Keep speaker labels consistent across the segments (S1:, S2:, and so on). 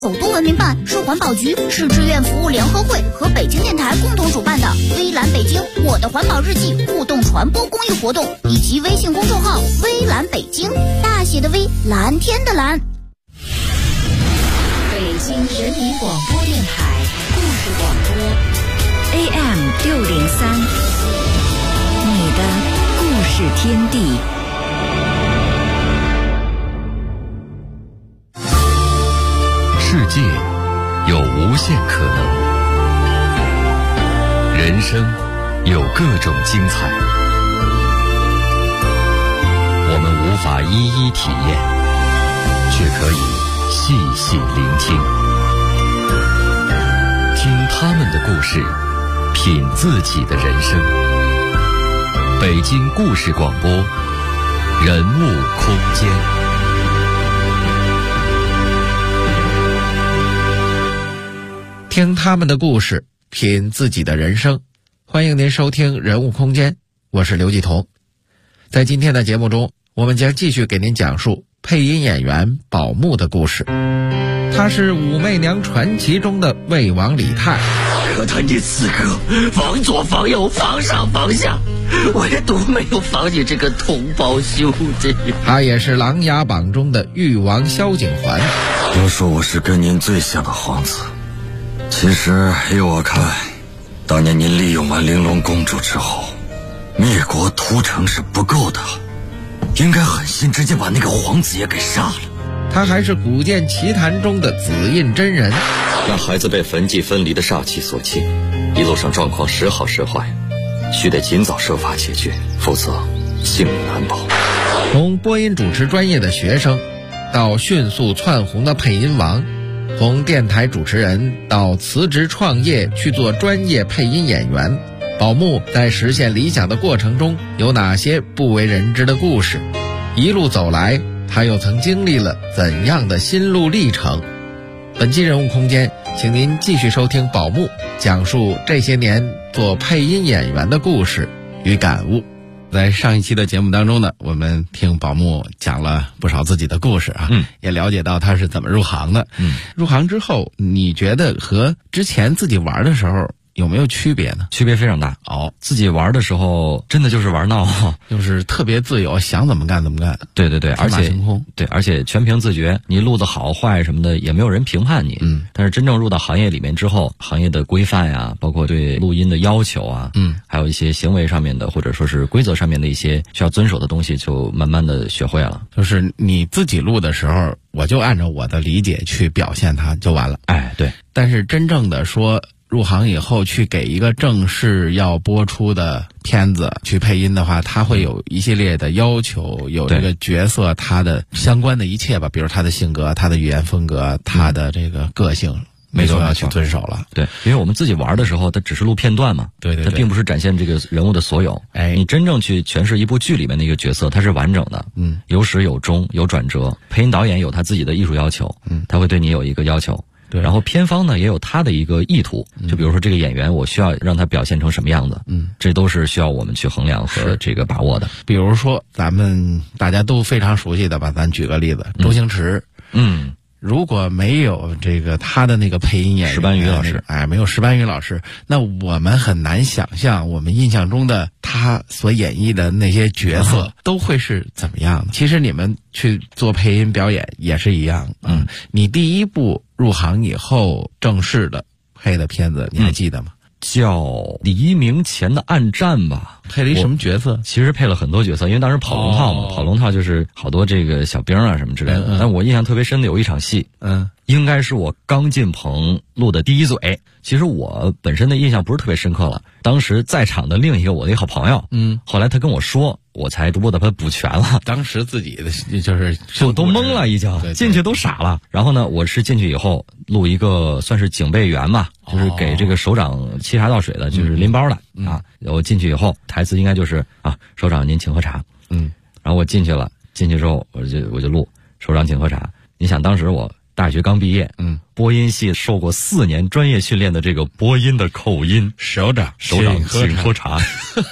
S1: 首都文明办是环保局、市志愿服务联合会和北京电台共同主办的微蓝北京我的环保日记互动传播公益活动，以及微信公众号微蓝北京，大写的微，蓝天的蓝。
S2: 北京人民广播电台故事广播 AM603，你的故事天地。
S3: 世界有无限可能，人生有各种精彩，我们无法一一体验，却可以细细聆听，听他们的故事，品自己的人生。北京故事广播，人物空间。
S4: 听他们的故事，品自己的人生。欢迎您收听人物空间，我是刘继彤。在今天的节目中，我们将继续给您讲述配音演员宝木的故事。他是武媚娘传奇中的魏王李泰。
S5: 可他你刺客，防左防右，防上防下，唯独没有防你这个同胞兄弟。
S4: 他也是琅琊榜中的誉王萧景环。
S6: 都说我是跟您最像的皇子，其实依我看，当年您利用完玲珑公主之后，灭国屠城是不够的，应该狠心直接把那个皇子也给杀了。
S4: 他还是古剑奇谭中的紫印真人。
S7: 那孩子被坟祭分离的煞气所侵，一路上状况时好时坏，须得尽早设法解决，否则性命难保。
S4: 从播音主持专业的学生到迅速窜红的配音王，从电台主持人到辞职创业去做专业配音演员，宝木在实现理想的过程中有哪些不为人知的故事？一路走来，他又曾经历了怎样的心路历程？本期人物空间，请您继续收听宝木讲述这些年做配音演员的故事与感悟。在上一期的节目当中呢，我们听宝木讲了不少自己的故事啊，也了解到他是怎么入行的。入行之后，你觉得和之前自己玩的时候有没有区别呢？
S7: 区别非常大。自己玩的时候真的就是玩闹，
S4: 就是特别自由，想怎么干怎么干。
S7: 对，而且全凭自觉，你录的好坏什么的也没有人评判你。但是真正入到行业里面之后，行业的规范呀，包括对录音的要求啊，还有一些行为上面的或者说是规则上面的一些需要遵守的东西，就慢慢的学会了。
S4: 就是你自己录的时候，我就按照我的理解去表现它就完了。
S7: 对。
S4: 但是真正的说入行以后去给一个正式要播出的片子去配音的话，他会有一系列的要求，有这个角色他的相关的一切吧，比如他的性格、他的语言风格、他的这个个性，没错，要去遵守了。
S7: 对，因为我们自己玩的时候，它只是录片段嘛，对，它并不是展现这个人物的所有。你真正去诠释一部剧里面的一个角色，它是完整的，有始有终，有转折。配音导演有他自己的艺术要求，他会对你有一个要求。然后片方呢也有他的一个意图，就比如说这个演员我需要让他表现成什么样子，这都是需要我们去衡量和这个把握的。
S4: 比如说咱们大家都非常熟悉的吧，咱举个例子，周星驰，如果没有这个他的那个配音演员
S7: 石斑鱼老师，
S4: 没有石斑鱼老师，那我们很难想象我们印象中的他所演绎的那些角色都会是怎么样的。其实你们去做配音表演也是一样，你第一部入行以后正式的配的片子，你还记得吗？
S7: 叫《黎明前的暗战》吧。
S4: 配了一什么角色？
S7: 其实配了很多角色，因为当时跑龙套嘛，跑龙套就是好多这个小兵啊什么之类的。但我印象特别深的有一场戏，应该是我刚进棚录的第一嘴。其实我本身的印象不是特别深刻了，当时在场的另一个我的一个好朋友，后来他跟我说，我才逐步的把它补全了。
S4: 当时自己的就是
S7: 就都懵了，已经进去都傻了。然后呢，我是进去以后录一个算是警备员吧，就是给这个首长沏茶倒水的，就是拎包的啊。我进去以后，台词应该就是首长您请喝茶。然后我进去了，进去之后我就录首长请喝茶。你想当时我大学刚毕业，播音系受过4年专业训练的这个播音的口音，
S4: 首长
S7: 请喝茶。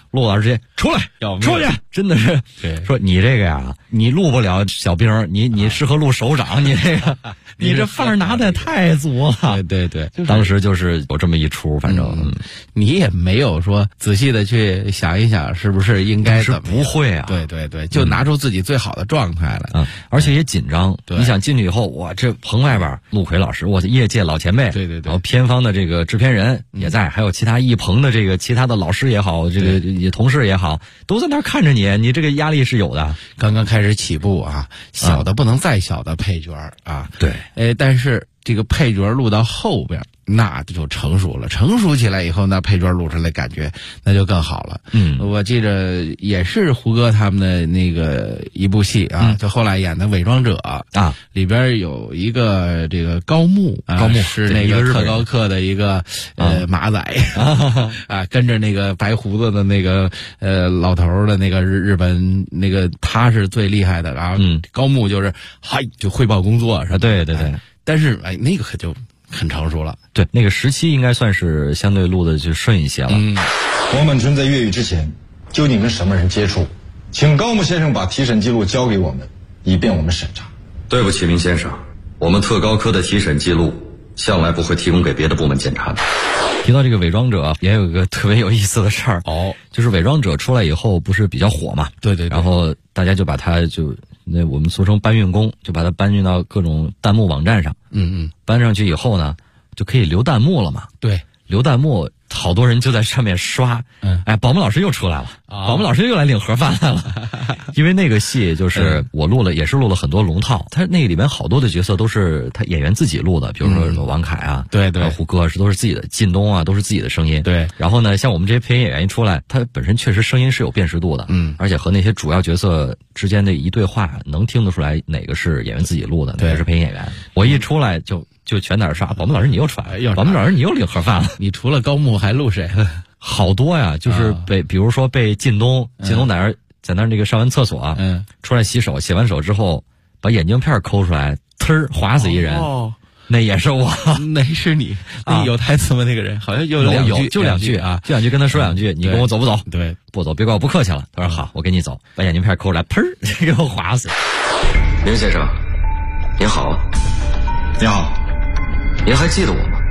S7: 陆老师直接出来出去，真的是说你这个呀，你录不了小兵，你适合录首长，你这个你这范儿拿的太足了。
S4: 对，
S7: 当时就是有这么一出，反正
S4: 你也没有说仔细的去想一想是不是应该怎么样，
S7: 不会啊。
S4: 对，就拿出自己最好的状态来。
S7: 而且也紧张。你想进去以后，哇，这棚外边陆奎老师，我业界老前辈，
S4: 对，
S7: 然后片方的这个制片人也在，还有其他一棚的这个其他的老师也好，这个同事也好，都在那儿看着你这个压力是有的。
S4: 刚刚开始起步啊，小的不能再小的配角啊，
S7: 对，
S4: 但是这个配角录到后边那就成熟了，成熟起来以后，那配角录出来感觉那就更好了。我记着也是胡歌他们的那个一部戏啊，就后来演的《伪装者》啊，里边有一个这个高木是那个特高课的一个马仔啊，跟着那个白胡子的那个老头的那个日本那个他是最厉害的啊，高木就是就汇报工作是吧？
S7: 对，
S4: 但是那个可就很成熟了。
S7: 对，那个时期应该算是相对录的就顺一些了。
S8: 王满春在越狱之前究竟跟什么人接触？请高木先生把提审记录交给我们，以便我们审查。
S6: 对不起，明先生，我们特高科的提审记录向来不会提供给别的部门检查的。
S7: 提到这个伪装者，也有一个特别有意思的事儿就是伪装者出来以后不是比较火嘛？
S4: 对，
S7: 然后大家就把它那我们俗称搬运工，就把它搬运到各种弹幕网站上。搬上去以后呢，就可以留弹幕了嘛。对，留弹幕，好多人就在上面刷。保姆老师又出来了，保姆老师又来领盒饭来了。因为那个戏就是我录了，也是录了很多龙套。他那个里面好多的角色都是他演员自己录的，比如说王凯啊，对，胡歌都是自己的，靳东啊都是自己的声音。对，然后呢，像我们这些配音演员一出来，他本身确实声音是有辨识度的，而且和那些主要角色之间的一对话，能听得出来哪个是演员自己录的，哪个是配音演员。我一出来就全在那刷，保姆老师你又出来了，保姆老师你又领盒饭了。
S4: 你除了高木还录谁？
S7: 好多呀，就是比如说被靳东在那那个上完厕所出来洗手，洗完手之后把眼镜片抠出来，划死一人。那也是我，
S4: 那是你。有台词吗？那个人好像有
S7: 就两句啊，就两句跟他说两句，你跟我走不走？
S4: 对，
S7: 不走别怪我不客气了。他说好，我跟你走，把眼镜片抠出来，给我划死。
S6: 明先生，您好。
S8: 你好，
S6: 您还记得我吗？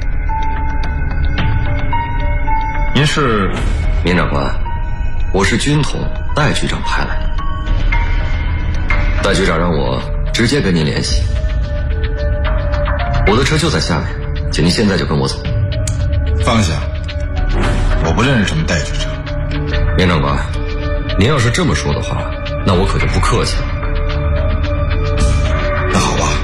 S8: 您是
S6: 明长官，我是军统戴局长派来的。戴局长让我直接跟您联系。我的车就在下面，请您现在就跟我走。
S8: 放下，我不认识什么戴局长。
S6: 明长官，您要是这么说的话，那我可就不客气了。
S8: 那好吧。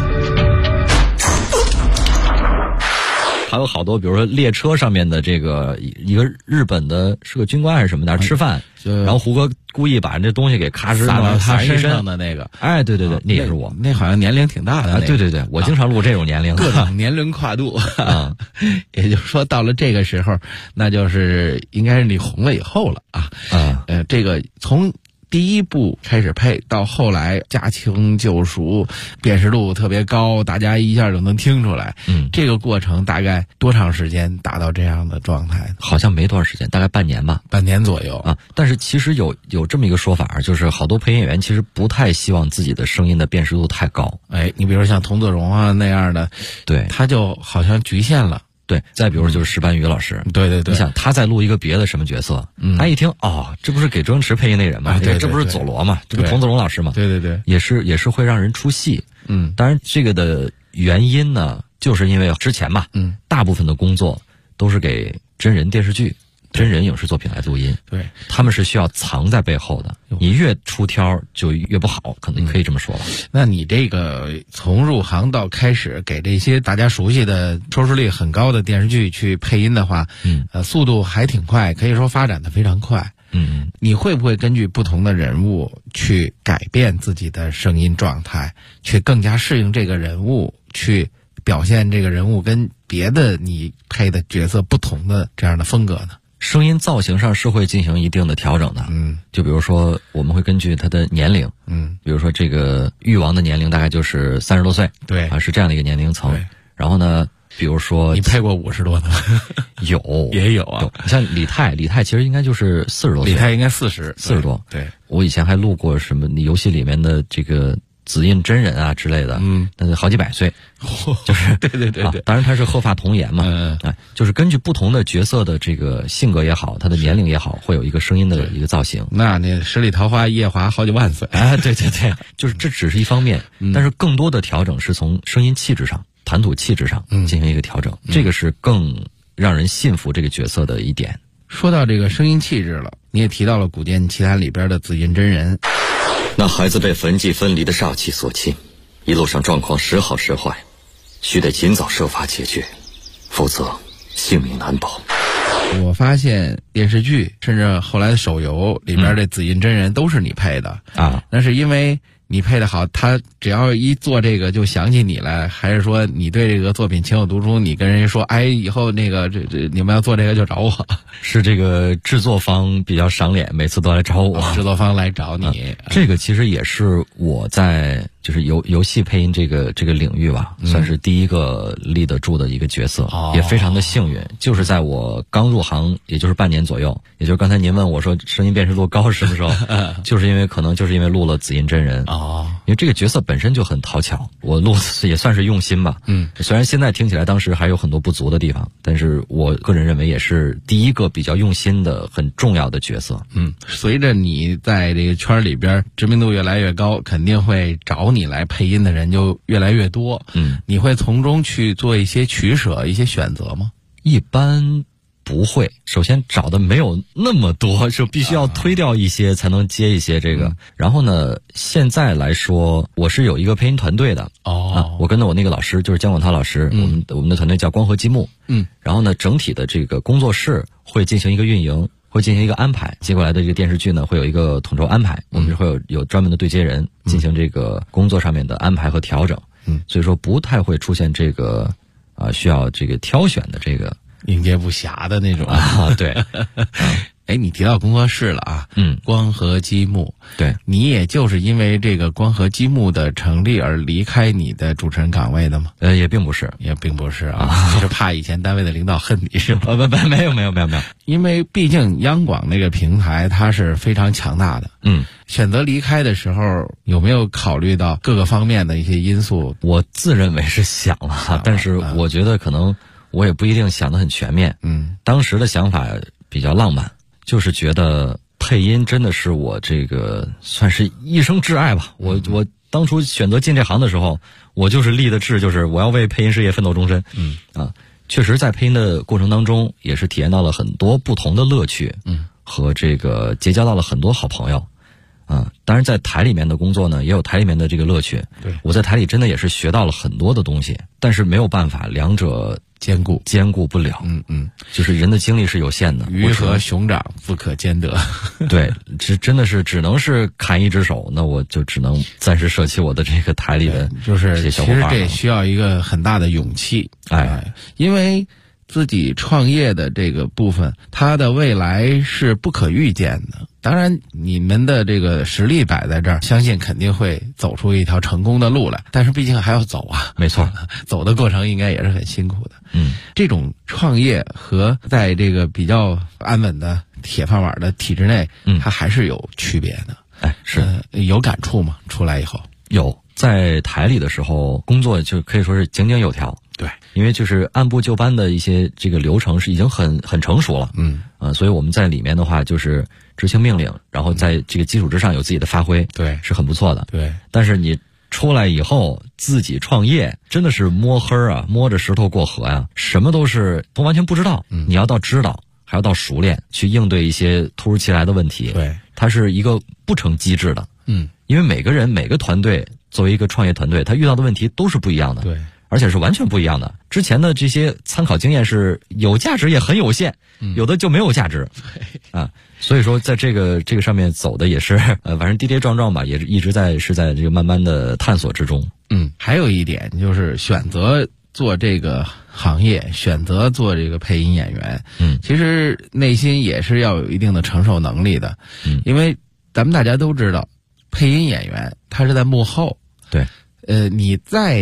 S7: 还有好多，比如说列车上面的这个一个日本的是个军官还是什么的吃饭，然后胡歌故意把这东西给咔哧
S4: 撒到他身上的那个，
S7: 对，那也是我，
S4: 那好像年龄挺大的。
S7: 对，我经常录这种年龄的，
S4: 各种年龄跨度啊。也就是说，到了这个时候，那就是应该是你红了以后了啊。这个从第一部开始配到后来驾轻就熟，辨识度特别高，大家一下就能听出来。这个过程大概多长时间达到这样的状态？
S7: 好像没多长时间，大概半年吧，
S4: 半年左右
S7: 啊。但是其实有这么一个说法，就是好多配音演员其实不太希望自己的声音的辨识度太高。
S4: 你比如像童自荣啊那样的，
S7: 对，
S4: 他就好像局限了。
S7: 对，再比如就是石斑鱼老师，
S4: 对，
S7: 你想他在录一个别的什么角色，他一听这不是给周星驰配音那人吗？
S4: 对，
S7: 这不是佐罗吗？这不是童自荣老师吗？
S4: 对，
S7: 也是会让人出戏。当然这个的原因呢，就是因为之前嘛，大部分的工作都是给真人电视剧、真人影视作品来录音，
S4: 对，
S7: 他们是需要藏在背后的，你越出挑就越不好，可能可以这么说了。
S4: 那你这个从入行到开始给这些大家熟悉的收视率很高的电视剧去配音的话，速度还挺快，可以说发展的非常快。你会不会根据不同的人物去改变自己的声音状态，去更加适应这个人物，去表现这个人物跟别的你配的角色不同的这样的风格呢？
S7: 声音造型上是会进行一定的调整的，就比如说我们会根据他的年龄，比如说这个誉王的年龄大概就是30多岁，
S4: 对
S7: 是这样的一个年龄层。然后呢， 比如说
S4: 你配过50多的吗？也有啊。
S7: 像李泰其实应该就是40多岁，
S4: 李泰应该40多。
S7: 对，我以前还录过什么游戏里面的这个紫印真人啊之类的，那好几百岁，就是
S4: 对，
S7: 当然他是鹤发童颜嘛，就是根据不同的角色的这个性格也好，他的年龄也好，会有一个声音的一个造型。
S4: 那十里桃花夜华好几万岁，
S7: 对，就是这只是一方面，但是更多的调整是从声音气质上、谈吐气质上进行一个调整，这个是更让人信服这个角色的一点。
S4: 说到这个声音气质了，你也提到了《古剑奇谭》里边的紫印真人。
S6: 那孩子被焚寂分离的煞气所侵，一路上状况时好时坏，须得尽早设法解决，否则性命难保。
S4: 我发现电视剧甚至后来的手游里边的紫印真人都是你配的
S7: 啊，
S4: 那是因为你配的好，他只要一做这个就想起你来，还是说你对这个作品情有独钟，你跟人家说，哎，以后那个你们要做这个就找我？
S7: 是这个制作方比较赏脸，每次都来找我，
S4: 制作方来找你。
S7: 这个其实也是我在就是游戏配音这个领域吧，算是第一个立得住的一个角色，也非常的幸运。就是在我刚入行，也就是半年左右，也就是刚才您问我说声音辨识度高是什么时候，就是因为录了紫印真人。因为这个角色本身就很讨巧，我录也算是用心吧。虽然现在听起来当时还有很多不足的地方，但是我个人认为也是第一个比较用心的很重要的角色。
S4: 随着你在这个圈里边知名度越来越高，肯定会找你来配音的人就越来越多。你会从中去做一些取舍、一些选择吗？
S7: 一般不会，首先找的没有那么多，就必须要推掉一些才能接一些这个。然后呢，现在来说，我是有一个配音团队的。我跟着我那个老师就是姜广涛老师，我们的团队叫光和积木。然后呢，整体的这个工作室会进行一个运营，会进行一个安排。接过来的这个电视剧呢，会有一个统筹安排，我们会有专门的对接人进行这个工作上面的安排和调整。所以说不太会出现这个需要这个挑选的这个。
S4: 应接不暇的那种
S7: 对。
S4: 你提到工作室了啊，光和积木，
S7: 对，
S4: 你也就是因为这个光和积木的成立而离开你的主持人岗位的吗？
S7: 也并不是
S4: 啊，就是怕以前单位的领导恨你是吗？
S7: 没有，
S4: 因为毕竟央广那个平台它是非常强大的。选择离开的时候有没有考虑到各个方面的一些因素？
S7: 我自认为是想了，但是我觉得可能我也不一定想得很全面。当时的想法比较浪漫，就是觉得配音真的是我这个算是一生挚爱吧。我当初选择进这行的时候，我就是立的志，就是我要为配音事业奋斗终身。确实在配音的过程当中，也是体验到了很多不同的乐趣。和这个结交到了很多好朋友。当然在台里面的工作呢，也有台里面的这个乐趣。
S4: 对，
S7: 我在台里真的也是学到了很多的东西，但是没有办法两者兼顾不了。就是人的精力是有限的，
S4: 鱼和熊掌不可兼得。
S7: 对，这真的是只能是砍一只手，那我就只能暂时舍弃我的这个台里的
S4: 就是
S7: 这些小伙伴。
S4: 其实这需要一个很大的勇气。因为自己创业的这个部分，它的未来是不可预见的。当然你们的这个实力摆在这儿，相信肯定会走出一条成功的路来，但是毕竟还要走啊。
S7: 没错，
S4: 走的过程应该也是很辛苦的。这种创业和在这个比较安稳的铁饭碗的体制内，它还是有区别的。
S7: 是
S4: 有感触吗？出来以后
S7: 有，在台里的时候工作就可以说是井井有条。
S4: 对，
S7: 因为就是按部就班的一些这个流程是已经很成熟了。所以我们在里面的话就是执行命令，然后在这个基础之上有自己的发挥，
S4: 对，
S7: 是很不错的。
S4: 对，
S7: 但是你出来以后自己创业，真的是摸黑啊，摸着石头过河呀，什么都是从完全不知道，你要到知道，还要到熟练，去应对一些突如其来的问题。
S4: 对，
S7: 它是一个不成机制的。因为每个人每个团队作为一个创业团队，他遇到的问题都是不一样的。
S4: 对。
S7: 而且是完全不一样的。之前的这些参考经验是有价值也很有限，有的就没有价值所以说在这个上面走的也是反正跌跌撞撞吧，也一直是在这个慢慢的探索之中。
S4: 还有一点就是选择做这个行业，选择做这个配音演员，其实内心也是要有一定的承受能力的。因为咱们大家都知道配音演员他是在幕后。
S7: 对，
S4: 你再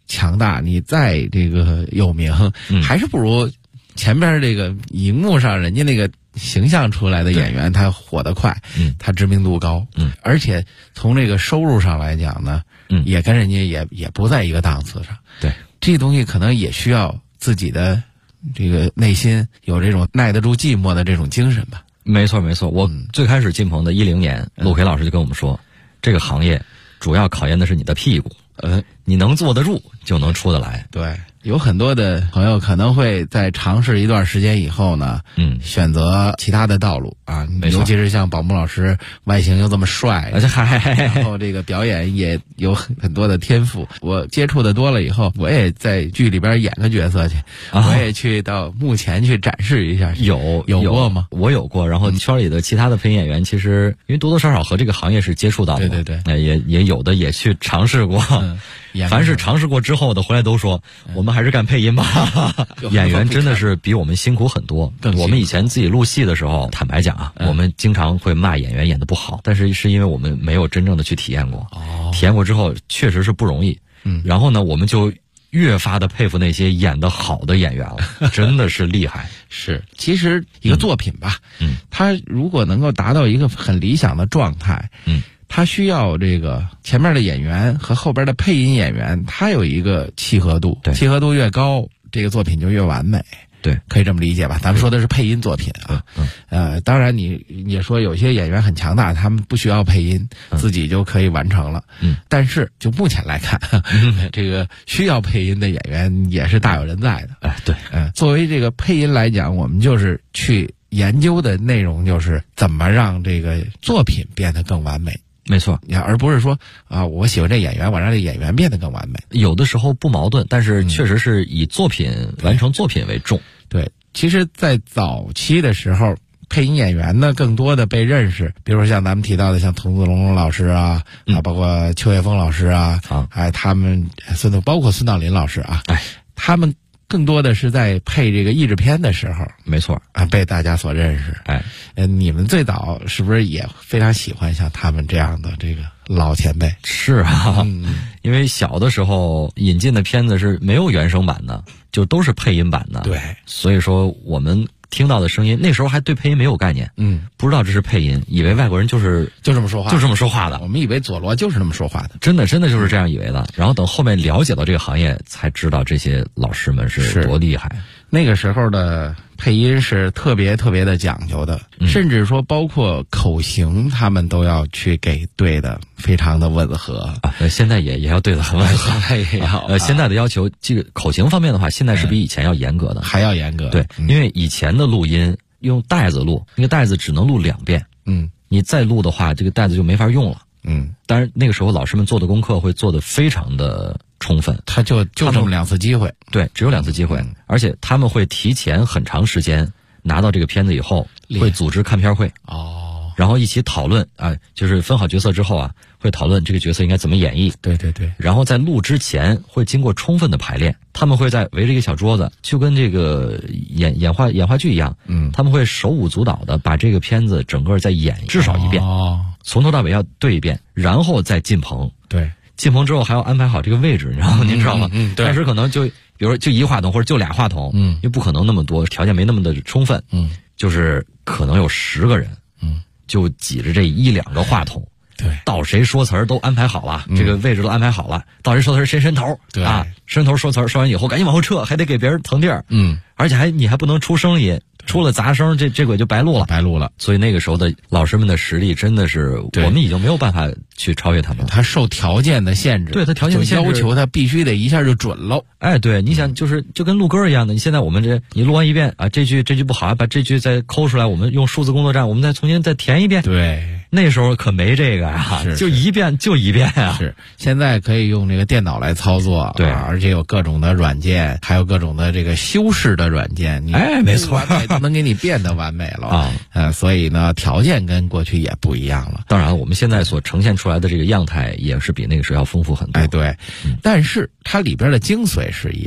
S4: 强大，你再这个有名，还是不如前边这个荧幕上人家那个形象出来的演员，他火得快，他知名度高，而且从这个收入上来讲呢，也跟人家也不在一个档次上。
S7: 对，
S4: 这东西可能也需要自己的这个内心有这种耐得住寂寞的这种精神吧。
S7: 没错没错，我最开始进棚的10年，陆奎老师就跟我们说，这个行业主要考验的是你的屁股，你能坐得住就能出得来。
S4: 对，有很多的朋友可能会在尝试一段时间以后呢，选择其他的道路啊，尤其是像宝木老师外形又这么帅，然后这个表演也有很多的天赋。我接触的多了以后，我也在剧里边演个角色去，我也去到幕前去展示一下。有过吗？
S7: 我有过，然后圈里的其他的配音演员，其实因为多多少少和这个行业是接触到的，
S4: 对，
S7: 也有的也去尝试过。凡是尝试过之后的回来都说，我们还是干配音吧。演员真的是比我们辛苦很多。我们以前自己录戏的时候，坦白讲啊，我们经常会骂演员演得不好，但是是因为我们没有真正的去体验过。体验过之后确实是不容易。然后呢，我们就越发的佩服那些演得好的演员了，真的是厉害。
S4: 是，其实一个作品吧，它如果能够达到一个很理想的状态，他需要这个前面的演员和后边的配音演员，他有一个契合度，契合度越高，这个作品就越完美。
S7: 对，
S4: 可以这么理解吧？咱们说的是配音作品啊。当然你也说有些演员很强大，他们不需要配音，自己就可以完成了。但是就目前来看，这个需要配音的演员也是大有人在的。
S7: 对，
S4: 作为这个配音来讲，我们就是去研究的内容就是怎么让这个作品变得更完美。
S7: 没错，
S4: 而不是说啊，我喜欢这演员，我让这演员变得更完美。
S7: 有的时候不矛盾，但是确实是以作品完成作品为重。
S4: 对，其实，在早期的时候，配音演员呢，更多的被认识，比如说像咱们提到的，像童子龙老师啊，包括邱岳峰老师啊，他们包括孙道临老师啊，他们更多的是在配这个译制片的时候，
S7: 没错
S4: 被大家所认识。你们最早是不是也非常喜欢像他们这样的这个老前辈？
S7: 是啊，因为小的时候引进的片子是没有原声版的，就都是配音版的。
S4: 对，
S7: 所以说我们听到的声音，那时候还对配音没有概念，不知道这是配音，以为外国人就这么说话的，
S4: 我们以为佐罗就是那么说话的，
S7: 真的就是这样以为的。然后等后面了解到这个行业，才知道这些老师们是多厉害。
S4: 那个时候的配音是特别特别的讲究的，甚至说包括口型，他们都要去给对的非常的吻合
S7: 啊。现在也要对的很吻合，现在的要求，这个口型方面的话，现在是比以前要严格的，
S4: 还要严格。
S7: 对，因为以前的录音用带子录，那个带子只能录2遍，你再录的话，这个带子就没法用了。当然那个时候老师们做的功课会做得非常的充分，
S4: 他就这么2次机会，
S7: 对，只有2次机会，而且他们会提前很长时间拿到这个片子以后，会组织看片会然后一起讨论啊，就是分好角色之后啊，会讨论这个角色应该怎么演绎。
S4: 对，
S7: 然后在录之前会经过充分的排练，他们会在围着一个小桌子，就跟这个演话剧一样，他们会手舞足蹈的把这个片子整个再演至少1遍，从头到尾要对一遍，然后再进棚。
S4: 对，
S7: 进棚之后还要安排好这个位置，然后您知道吗？当时可能就比如说就1话筒或者就2话筒，因为不可能那么多，条件没那么的充分，就是可能有10个人，就挤着这1-2个话筒，
S4: 对，
S7: 到谁说词儿都安排好了，这个位置都安排好了，到谁说词儿谁伸头，
S4: 对
S7: 啊，伸头说词儿，说完以后赶紧往后撤，还得给别人腾地儿，而且你还不能出声音。出了杂声，这轨就白录了。所以那个时候的老师们的实力真的是，我们已经没有办法去超越他们了。
S4: 他受条件的限制，
S7: 对他条件的限制，
S4: 要求他必须得一下就准喽。
S7: 对，你想就跟录歌一样的，你现在我们你录完1遍啊，这句不好，把这句再抠出来，我们用数字工作站，我们再重新再填1遍。
S4: 对，
S7: 那时候可没这个呀，就1遍就1遍啊。
S4: 是，现在可以用这个电脑来操作，
S7: 对，
S4: 而且有各种的软件，还有各种的这个修饰的软件，
S7: 没错，
S4: 都能给你变得完美了所以呢，条件跟过去也不一样了。
S7: 当然，我们现在所呈现出来的这个样态也是比那个时候要丰富很多。
S4: 对，但是它里边的精髓是一样的。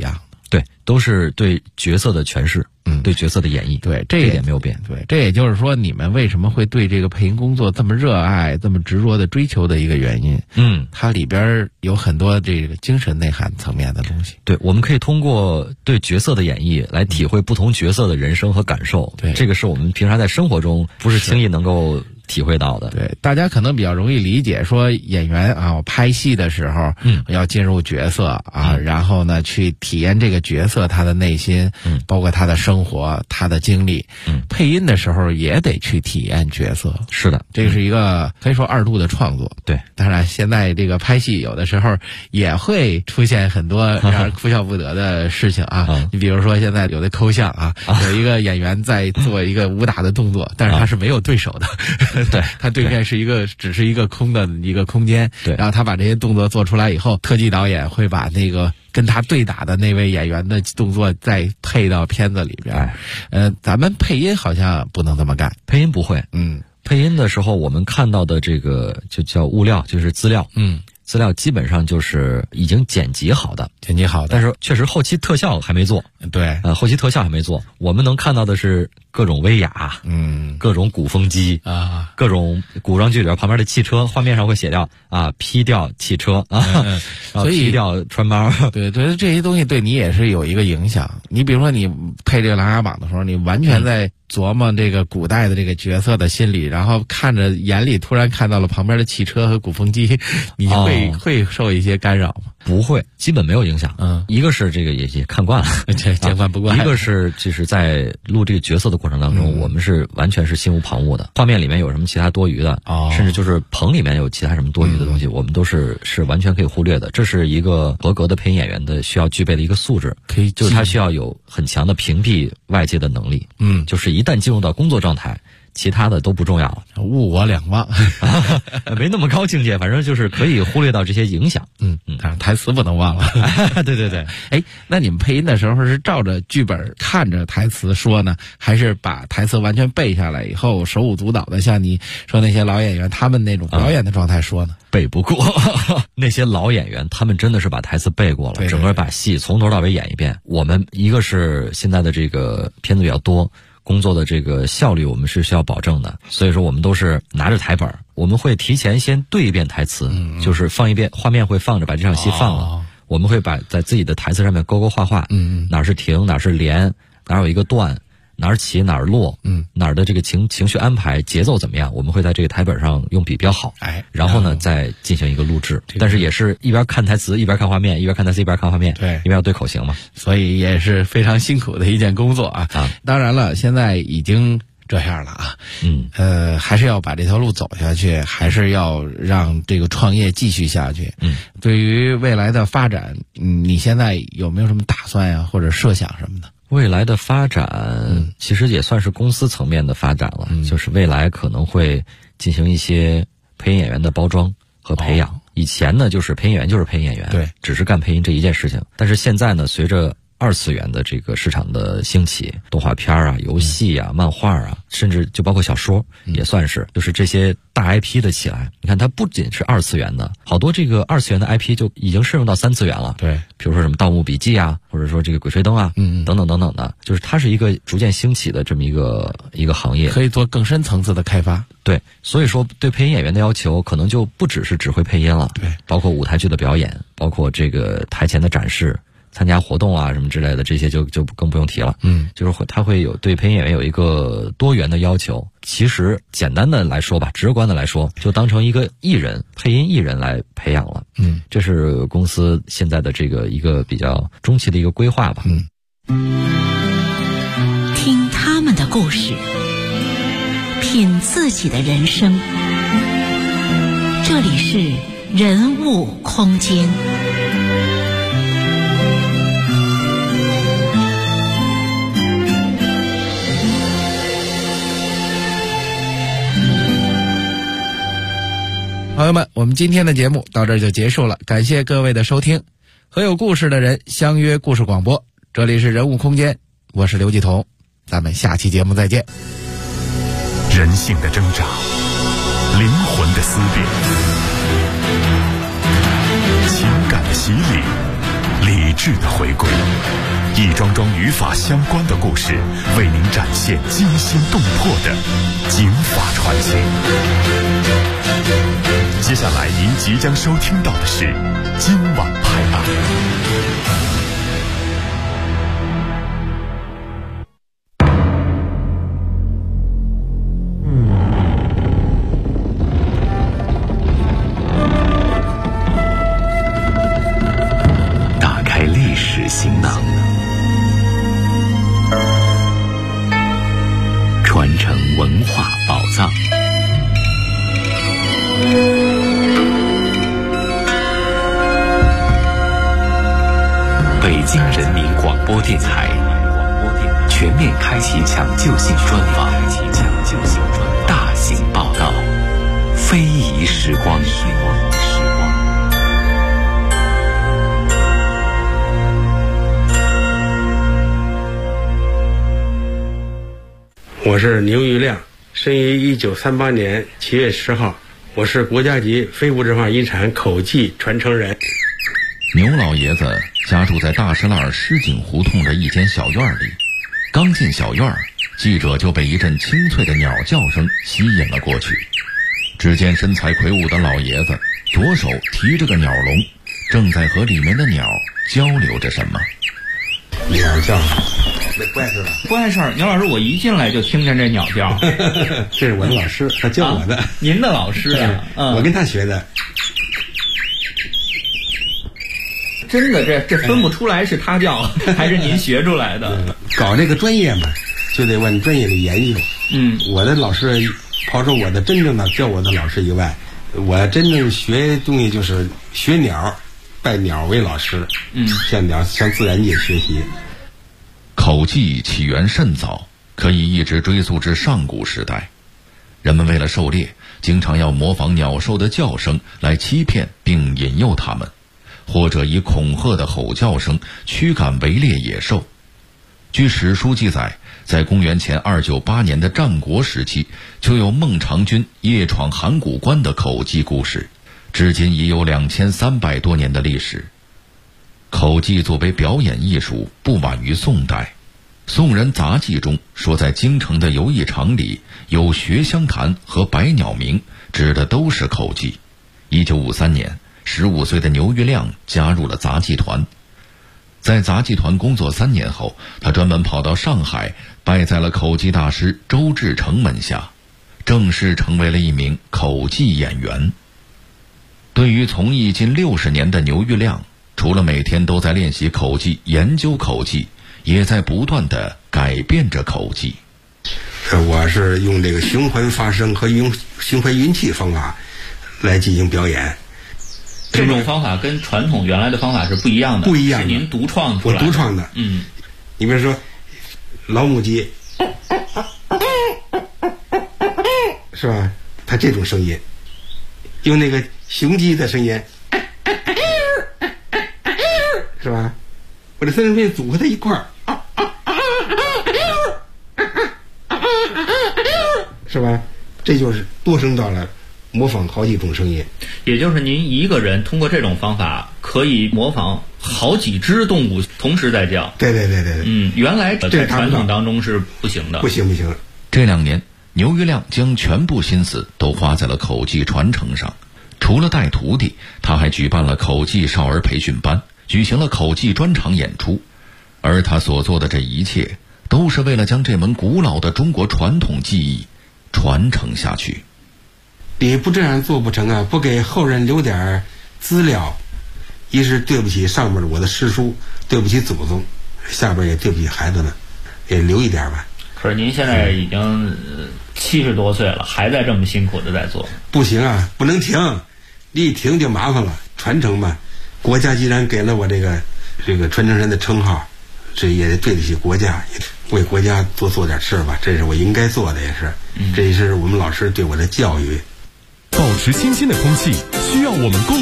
S7: 对，都是对角色的诠释，对角色的演绎，
S4: 对，
S7: 这一点没有变。
S4: 对，这也就是说你们为什么会对这个配音工作这么热爱、这么执着的追求的一个原因。它里边有很多这个精神内涵层面的东西。
S7: 对，我们可以通过对角色的演绎来体会不同角色的人生和感受。
S4: 对，
S7: 这个是我们平常在生活中不是轻易能够体会到的。
S4: 对，大家可能比较容易理解，说演员啊，我拍戏的时候，要进入角色啊，然后呢去体验这个角色他的内心，包括他的生活、他的经历。配音的时候也得去体验角色。
S7: 是的，
S4: 这是一个可以说2度的创作。
S7: 对，
S4: 当然现在这个拍戏有的时候也会出现很多让人哭笑不得的事情啊。你比如说现在有的抠像啊，有一个演员在做一个武打的动作，但是他是没有对手的。对，他对面是只是一个空的一个空间。
S7: 对，
S4: 然后他把这些动作做出来以后，特技导演会把那个跟他对打的那位演员的动作再配到片子里边。咱们配音好像不能这么干。
S7: 配音不会。配音的时候我们看到的这个就叫物料，就是资料。资料基本上就是已经剪辑好的，但是确实后期特效还没做。
S4: 对，
S7: 后期特效还没做，我们能看到的是各种威亚，各种鼓风机啊，各种古装剧里边旁边的汽车，画面上会写掉啊，P 调汽车啊，
S4: 所以
S7: P 调穿帮。
S4: 对，这些东西对你也是有一个影响。你比如说你配这个《琅琊榜》的时候，你完全在琢磨这个古代的这个角色的心理，然后看着眼里突然看到了旁边的汽车和鼓风机，你会受一些干扰吗？
S7: 不会，基本没有影响。一个是这个也看惯了，
S4: 见惯不怪。
S7: 一个是就是在录这个角色的过程当中，我们是完全是心无旁骛的。画面里面有什么其他多余的，甚至就是棚里面有其他什么多余的东西，我们都是完全可以忽略的。这是一个合格的配音演员的需要具备的一个素质，就是他需要有很强的屏蔽外界的能力。就是一旦进入到工作状态，其他的都不重要了，
S4: 物我两忘。
S7: 没那么高境界，反正就是可以忽略到这些影响。
S4: 台词不能忘了。
S7: 对。
S4: 那你们配音的时候是照着剧本看着台词说呢，还是把台词完全背下来以后手舞足蹈的像你说那些老演员他们那种表演的状态说呢？
S7: 背不过。那些老演员他们真的是把台词背过了，整个把戏从头到尾演一遍。我们一个是现在的这个片子比较多，工作的这个效率我们是需要保证的，所以说我们都是拿着台本，我们会提前先对一遍台词，就是放一遍，画面会放着把这场戏放了，我们会把在自己的台词上面勾勾画画，哪儿是停，哪儿是连，哪儿有一个断，哪儿起哪儿落，哪儿的这个情绪安排节奏怎么样，我们会在这个台本上用笔标好，然后呢再进行一个录制，但是也是一边看台词一边看画面，一边看台词一边看画面，
S4: 对，
S7: 一边要对口型嘛，
S4: 所以也是非常辛苦的一件工作啊。当然了，现在已经这样了啊，还是要把这条路走下去，还是要让这个创业继续下去。对于未来的发展，你现在有没有什么打算呀，或者设想什么的？
S7: 未来的发展其实也算是公司层面的发展了，就是未来可能会进行一些配音演员的包装和培养。以前呢，就是配音演员就是配音演员，对，只是干配音这一件事情。但是现在呢，随着二次元的这个市场的兴起，动画片啊、游戏啊、漫画啊，甚至就包括小说，也算是，就是这些大 IP 的起来。你看，它不仅是二次元的，好多这个二次元的 IP 就已经适用到三次元了。对，比如说什么《盗墓笔记》啊，或者说这个《鬼吹灯》啊，等等等等的，就是它是一个逐渐兴起的这么一个行业，
S4: 可以做更深层次的开发。
S7: 对，所以说对配音演员的要求可能就不只是只会配音了，对，包括舞台剧的表演，包括这个台前的展示。参加活动啊什么之类的，这些就更不用提了。就是他会有对配音演员有一个多元的要求。其实简单的来说吧，直观的来说，就当成一个艺人，配音艺人来培养了。这是公司现在的这个一个比较中期的一个规划吧。
S2: 听他们的故事，品自己的人生。这里是人物空间。
S4: 朋友们，我们今天的节目到这儿就结束了，感谢各位的收听。和有故事的人相约故事广播，这里是人物空间，我是刘继彤，咱们下期节目再见。
S9: 人性的挣扎，灵魂的撕裂，情感的洗礼，理智的回归。 一桩桩与法相关的故事，为您展现惊心动魄的警法传奇。接下来您即将收听到的是今晚拍案。
S3: 打开历史行囊，传承文化宝藏。北京人民广播电台全面开启抢救性专访，大型报道，非遗时光。
S10: 我是牛玉亮，生于1938年7月10号，我是国家级非物质文化遗产口技传承人。
S4: 牛老爷子家住在大石栏狮井胡同的一间小院里，刚进小院，记者就被一阵清脆的鸟叫声吸引了过去。只见身材魁梧的老爷子左手提着个鸟笼，正在和里面的鸟交流着什么。
S10: 鸟叫没怪事吧？
S11: 不碍事儿，牛老师，我一进来就听见这鸟叫。
S10: 这是我的老师，他教我的。
S11: 您的老师啊？
S10: 我跟他学的。
S11: 真的，这分不出来是他教还是您学出来的。
S10: 搞这个专业嘛，就得往专业里研究。我的老师，刨出我的真正的教我的老师以外，我真正学东西就是学鸟，拜鸟为老师。向自然界学习。
S4: 口技起源甚早，可以一直追溯至上古时代。人们为了狩猎，经常要模仿鸟兽的叫声来欺骗并引诱它们，或者以恐吓的吼叫声驱赶围猎野兽。据史书记载，在公元前298年的战国时期，就有孟尝君夜闯函谷关的口技故事，至今已有2300多年的历史。口技作为表演艺术，不晚于宋代。宋人杂记中说，在京城的游艺场里有学香坛和百鸟鸣，指的都是口技。1953年，15岁的牛玉亮加入了杂技团。在杂技团工作3年后，他专门跑到上海，拜在了口技大师周志成门下，正式成为了一名口技演员。对于从艺近60年的牛玉亮，除了每天都在练习口技、研究口技，也在不断地改变着口技。
S10: 我是用这个循环发声和用循环运气方法来进行表演。
S11: 这种方法跟传统原来的方法是不一样的，
S10: 不一样的，
S11: 是您独创出来的。
S10: 我独创的。你比如说老母鸡，是吧？它这种声音，用那个雄鸡的声音，是吧？我这三声片组合在一块儿，是吧？这就是多声道了，模仿好几种声音。
S11: 也就是您一个人通过这种方法可以模仿好几只动物同时在叫。
S10: 对。
S11: 原来在传统当中是不行的。
S10: 不行。
S4: 这2年，牛玉亮将全部心思都花在了口技传承上。除了带徒弟，他还举办了口技少儿培训班，举行了口技专场演出。而他所做的这一切，都是为了将这门古老的中国传统技艺传承下去。
S10: 你不这样做不成啊！不给后人留点资料，一是对不起上面我的师叔，对不起祖宗，下边也对不起孩子们，也留一点吧。
S11: 可是您现在已经70多岁了，还在这么辛苦的在做。
S10: 不行啊，不能停，你一停就麻烦了。传承嘛，国家既然给了我这个传承人的称号，这也对得起国家，为国家多做点事吧，这是我应该做的，也是，这也是我们老师对我的教育。
S9: 保持新鲜的空气，需要我们共